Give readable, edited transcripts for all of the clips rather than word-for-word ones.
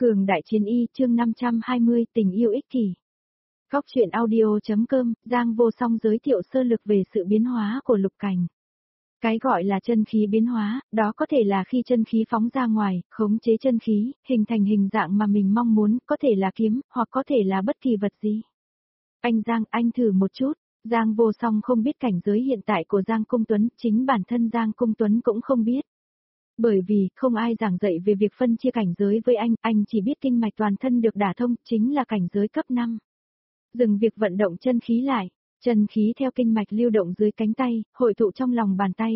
Cường đại chiến y chương 520 tình yêu ích kỷ. Góc truyện audio.com, Giang Vô Song giới thiệu sơ lược về sự biến hóa của lục cảnh. Cái gọi là chân khí biến hóa, đó có thể là khi chân khí phóng ra ngoài, khống chế chân khí, hình thành hình dạng mà mình mong muốn, có thể là kiếm, hoặc có thể là bất kỳ vật gì. Anh Giang, anh thử một chút. Giang Vô Song không biết cảnh giới hiện tại của Giang Cung Tuấn, chính bản thân Giang Cung Tuấn cũng không biết. Bởi vì, không ai giảng dạy về việc phân chia cảnh giới với anh chỉ biết kinh mạch toàn thân được đả thông, chính là cảnh giới cấp 5. Dừng việc vận động chân khí lại, chân khí theo kinh mạch lưu động dưới cánh tay, hội tụ trong lòng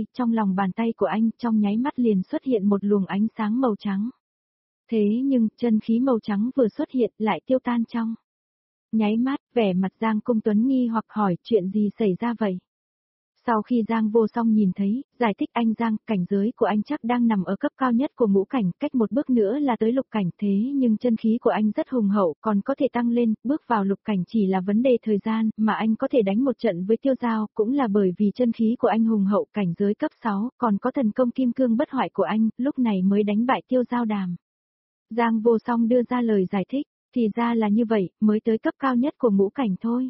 bàn tay của anh, trong nháy mắt liền xuất hiện một luồng ánh sáng màu trắng. Thế nhưng, chân khí màu trắng vừa xuất hiện lại tiêu tan trong nháy mắt, vẻ mặt Giang Cung Tuấn nghi hoặc hỏi chuyện gì xảy ra vậy? Sau khi Giang Vô Song nhìn thấy, giải thích anh Giang, cảnh giới của anh chắc đang nằm ở cấp cao nhất của ngũ cảnh, cách một bước nữa là tới lục cảnh, thế nhưng chân khí của anh rất hùng hậu, còn có thể tăng lên, bước vào lục cảnh chỉ là vấn đề thời gian, mà anh có thể đánh một trận với Tiêu Giao, cũng là bởi vì chân khí của anh hùng hậu, cảnh giới cấp 6, còn có thần công kim cương bất hoại của anh, lúc này mới đánh bại Tiêu Giao Đàm. Giang Vô Song đưa ra lời giải thích, thì ra là như vậy, mới tới cấp cao nhất của ngũ cảnh thôi.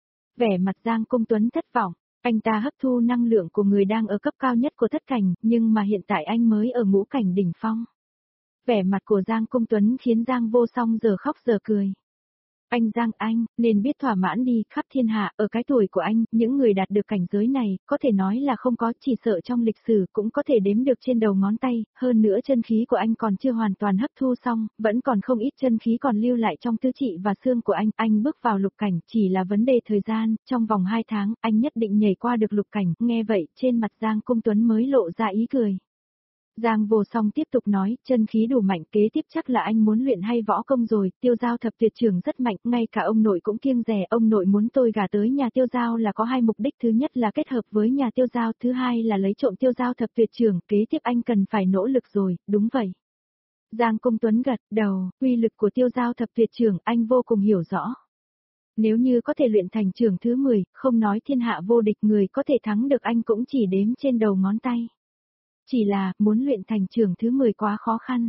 Vẻ mặt Giang Cung Tuấn thất vọng. Anh ta hấp thu năng lượng của người đang ở cấp cao nhất của thất cảnh, nhưng mà hiện tại anh mới ở ngũ cảnh đỉnh phong. Vẻ mặt của Giang Cung Tuấn khiến Giang Vô Song giờ khóc giờ cười. Anh Giang, anh nên biết thỏa mãn đi, khắp thiên hạ, ở cái tuổi của anh, những người đạt được cảnh giới này, có thể nói là không có, chỉ sợ trong lịch sử cũng có thể đếm được trên đầu ngón tay, hơn nữa chân khí của anh còn chưa hoàn toàn hấp thu xong, vẫn còn không ít chân khí còn lưu lại trong tứ chi và xương của anh bước vào lục cảnh, chỉ là vấn đề thời gian, trong vòng 2 tháng, anh nhất định nhảy qua được lục cảnh, nghe vậy, trên mặt Giang Cung Tuấn mới lộ ra ý cười. Giang Vô Song tiếp tục nói, chân khí đủ mạnh, kế tiếp chắc là anh muốn luyện hay võ công rồi, Tiêu Giao thập tuyệt trưởng rất mạnh, ngay cả ông nội cũng kiêng dè, ông nội muốn tôi gả tới nhà Tiêu Giao là có 2 mục đích, thứ nhất là kết hợp với nhà Tiêu Giao, thứ hai là lấy trộm Tiêu Giao thập tuyệt trưởng, kế tiếp anh cần phải nỗ lực rồi, đúng vậy. Giang Cung Tuấn gật đầu, uy lực của Tiêu Giao thập tuyệt trưởng anh vô cùng hiểu rõ. Nếu như có thể luyện thành trưởng thứ 10, không nói thiên hạ vô địch, người có thể thắng được anh cũng chỉ đếm trên đầu ngón tay. Chỉ là, muốn luyện thành trưởng thứ 10 quá khó khăn.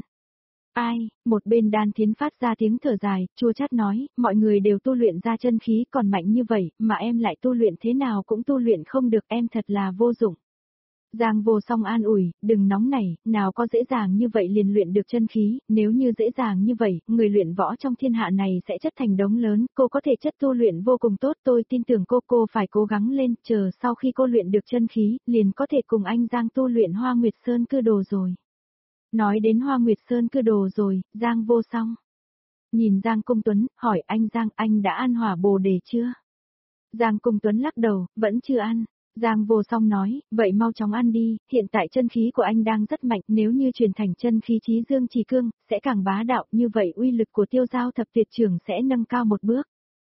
Ai, một bên Đan Thiến phát ra tiếng thở dài, chua chát nói, mọi người đều tu luyện ra chân khí còn mạnh như vậy, mà em lại tu luyện thế nào cũng tu luyện không được, em thật là vô dụng. Giang Vô Song an ủi, đừng nóng nảy, nào có dễ dàng như vậy liền luyện được chân khí, nếu như dễ dàng như vậy, người luyện võ trong thiên hạ này sẽ chất thành đống lớn, cô có thể chất tu luyện vô cùng tốt, tôi tin tưởng cô phải cố gắng lên, chờ sau khi cô luyện được chân khí, liền có thể cùng anh Giang tu luyện Hoa Nguyệt Sơn Cư Đồ rồi. Nói đến Hoa Nguyệt Sơn Cư Đồ rồi, Giang Vô Song nhìn Giang Cung Tuấn, hỏi anh Giang, anh đã ăn hỏa bồ đề chưa? Giang Cung Tuấn lắc đầu, vẫn chưa ăn. Giang Vô Song nói, vậy mau chóng ăn đi, hiện tại chân khí của anh đang rất mạnh, nếu như chuyển thành chân khí chí dương trì cương, sẽ càng bá đạo, như vậy uy lực của Tiêu Giao thập tuyệt trưởng sẽ nâng cao một bước.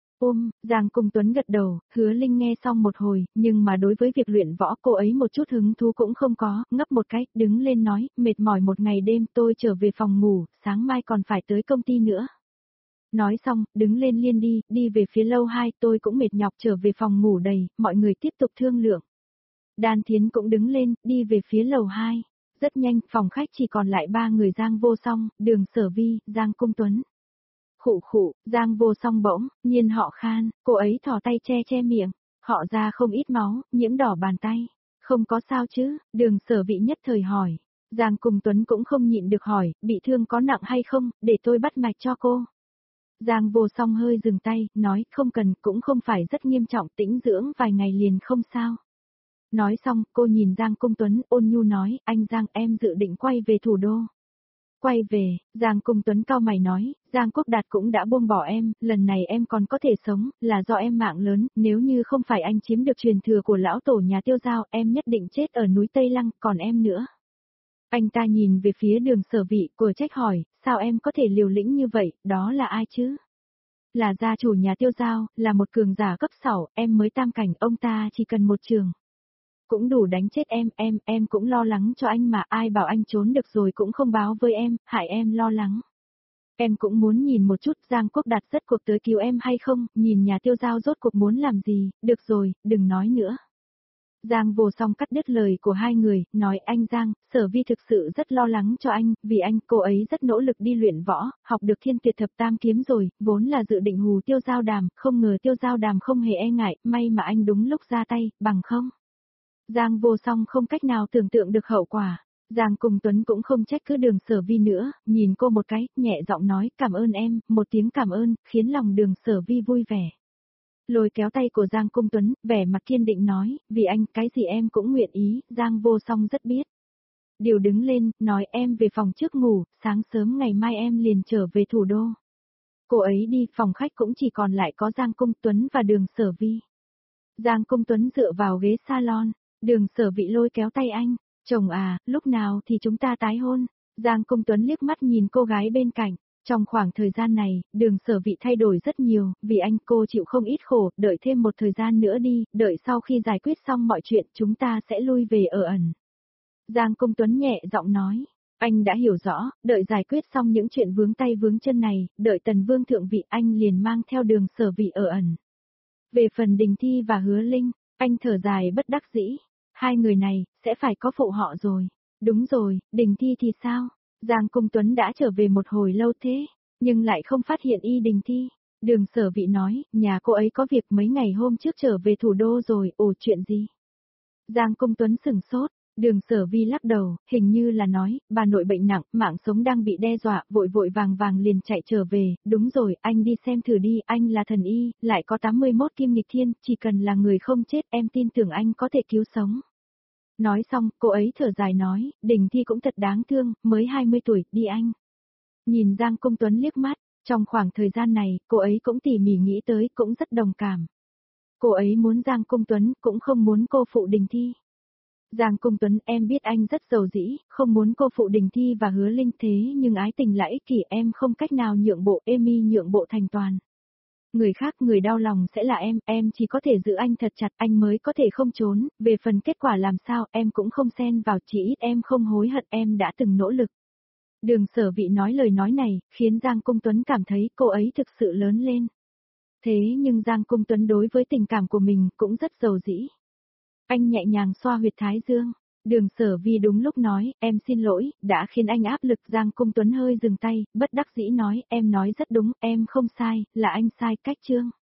Giang Cung Tuấn gật đầu, Hứa Linh nghe xong một hồi, nhưng mà đối với việc luyện võ cô ấy một chút hứng thú cũng không có, ngấp một cái, đứng lên nói, mệt mỏi một ngày đêm tôi trở về phòng ngủ, sáng mai còn phải tới công ty nữa. Nói xong, đứng lên liền đi về phía lầu 2, tôi cũng mệt nhọc trở về phòng ngủ đầy, mọi người tiếp tục thương lượng. Đan Thiến cũng đứng lên, đi về phía lầu 2. Rất nhanh, phòng khách chỉ còn lại 3 người Giang Vô Song, Đường Sở Vi, Giang Cung Tuấn. Khụ, Giang Vô Song bỗng nhiên họ khan, cô ấy thò tay che miệng, họ ra không ít máu, nhiễm đỏ bàn tay. Không có sao chứ, Đường Sở Vi nhất thời hỏi. Giang Cung Tuấn cũng không nhịn được hỏi, bị thương có nặng hay không, để tôi bắt mạch cho cô. Giang Vô Song hơi dừng tay, nói không cần, cũng không phải rất nghiêm trọng, tĩnh dưỡng vài ngày liền không sao. Nói xong, cô nhìn Giang Cung Tuấn, ôn nhu nói, anh Giang, em dự định quay về thủ đô. Quay về, Giang Cung Tuấn cau mày nói, Giang Quốc Đạt cũng đã buông bỏ em, lần này em còn có thể sống, là do em mạng lớn, nếu như không phải anh chiếm được truyền thừa của lão tổ nhà Tiêu Giao, em nhất định chết ở núi Tây Lăng, còn em nữa. Anh ta nhìn về phía Đường Sở Vi, của trách hỏi, sao em có thể liều lĩnh như vậy, đó là ai chứ? Là gia chủ nhà Tiêu Giao, là một cường giả cấp 6, em mới tam cảnh, ông ta chỉ cần một trường. Cũng đủ đánh chết em cũng lo lắng cho anh mà, ai bảo anh trốn được rồi cũng không báo với em, hại em lo lắng. Em cũng muốn nhìn một chút Giang Quốc Đạt rất cuộc tới cứu em hay không, nhìn nhà Tiêu Giao rốt cuộc muốn làm gì, được rồi, đừng nói nữa. Giang Vô Song cắt đứt lời của hai người, nói anh Giang, Sở Vi thực sự rất lo lắng cho anh, vì anh, cô ấy rất nỗ lực đi luyện võ, học được Thiên Tuyệt Thập Tam Kiếm rồi, vốn là dự định hù Tiêu Giao Đàm, không ngờ Tiêu Giao Đàm không hề e ngại, may mà anh đúng lúc ra tay, bằng không. Giang Vô Song không cách nào tưởng tượng được hậu quả. Giang Cung Tuấn cũng không trách cứ Đường Sở Vi nữa, nhìn cô một cái, nhẹ giọng nói, cảm ơn em, một tiếng cảm ơn, khiến lòng Đường Sở Vi vui vẻ. Lôi kéo tay của Giang Cung Tuấn, vẻ mặt kiên định nói, vì anh, cái gì em cũng nguyện ý, Giang Vô Song rất biết. Điều đứng lên, nói em về phòng trước ngủ, sáng sớm ngày mai em liền trở về thủ đô. Cô ấy đi, phòng khách cũng chỉ còn lại có Giang Cung Tuấn và Đường Sở Vi. Giang Cung Tuấn dựa vào ghế salon, Đường Sở Vi lôi kéo tay anh, chồng à, lúc nào thì chúng ta tái hôn. Giang Cung Tuấn liếc mắt nhìn cô gái bên cạnh. Trong khoảng thời gian này, Đường Sở Vi thay đổi rất nhiều, vì anh cô chịu không ít khổ, đợi thêm một thời gian nữa đi, đợi sau khi giải quyết xong mọi chuyện chúng ta sẽ lui về ở ẩn. Giang Cung Tuấn nhẹ giọng nói, anh đã hiểu rõ, đợi giải quyết xong những chuyện vướng tay vướng chân này, đợi Tần Vương thượng vị anh liền mang theo Đường Sở Vi ở ẩn. Về phần Đình Thi và Hứa Linh, anh thở dài bất đắc dĩ, hai người này, sẽ phải có phụ họ rồi. Đúng rồi, Đình Thi thì sao? Giang Cung Tuấn đã trở về một hồi lâu thế, nhưng lại không phát hiện Y Đình Thi. Đường Sở Vi nói, nhà cô ấy có việc mấy ngày hôm trước trở về thủ đô rồi, ồ chuyện gì? Giang Cung Tuấn sửng sốt, Đường Sở Vi lắc đầu, hình như là nói, bà nội bệnh nặng, mạng sống đang bị đe dọa, vội vội vàng vàng liền chạy trở về, đúng rồi, anh đi xem thử đi, anh là thần y, lại có 81 kim nghịch thiên, chỉ cần là người không chết em tin tưởng anh có thể cứu sống. Nói xong, cô ấy thở dài nói, Đình Thi cũng thật đáng thương, mới 20 tuổi, đi anh. Nhìn Giang Cung Tuấn liếc mắt, trong khoảng thời gian này, cô ấy cũng tỉ mỉ nghĩ tới, cũng rất đồng cảm. Cô ấy muốn Giang Cung Tuấn, cũng không muốn cô phụ Đình Thi. Giang Cung Tuấn, em biết anh rất giàu dĩ, không muốn cô phụ Đình Thi và Hứa Linh thế nhưng ái tình là ích kỷ, em không cách nào nhượng bộ, Amy nhượng bộ thành toàn. Người khác người đau lòng sẽ là em chỉ có thể giữ anh thật chặt, anh mới có thể không trốn, về phần kết quả làm sao, em cũng không xen vào, chỉ ít em không hối hận, em đã từng nỗ lực. Đường Sở Vi nói lời nói này, khiến Giang Cung Tuấn cảm thấy cô ấy thực sự lớn lên. Thế nhưng Giang Cung Tuấn đối với tình cảm của mình cũng rất giàu dĩ. Anh nhẹ nhàng xoa huyệt thái dương. Đường Sở Vi đúng lúc nói, em xin lỗi, đã khiến anh áp lực. Giang Cung Tuấn hơi dừng tay, bất đắc dĩ nói, em nói rất đúng, em không sai, là anh sai cách chương.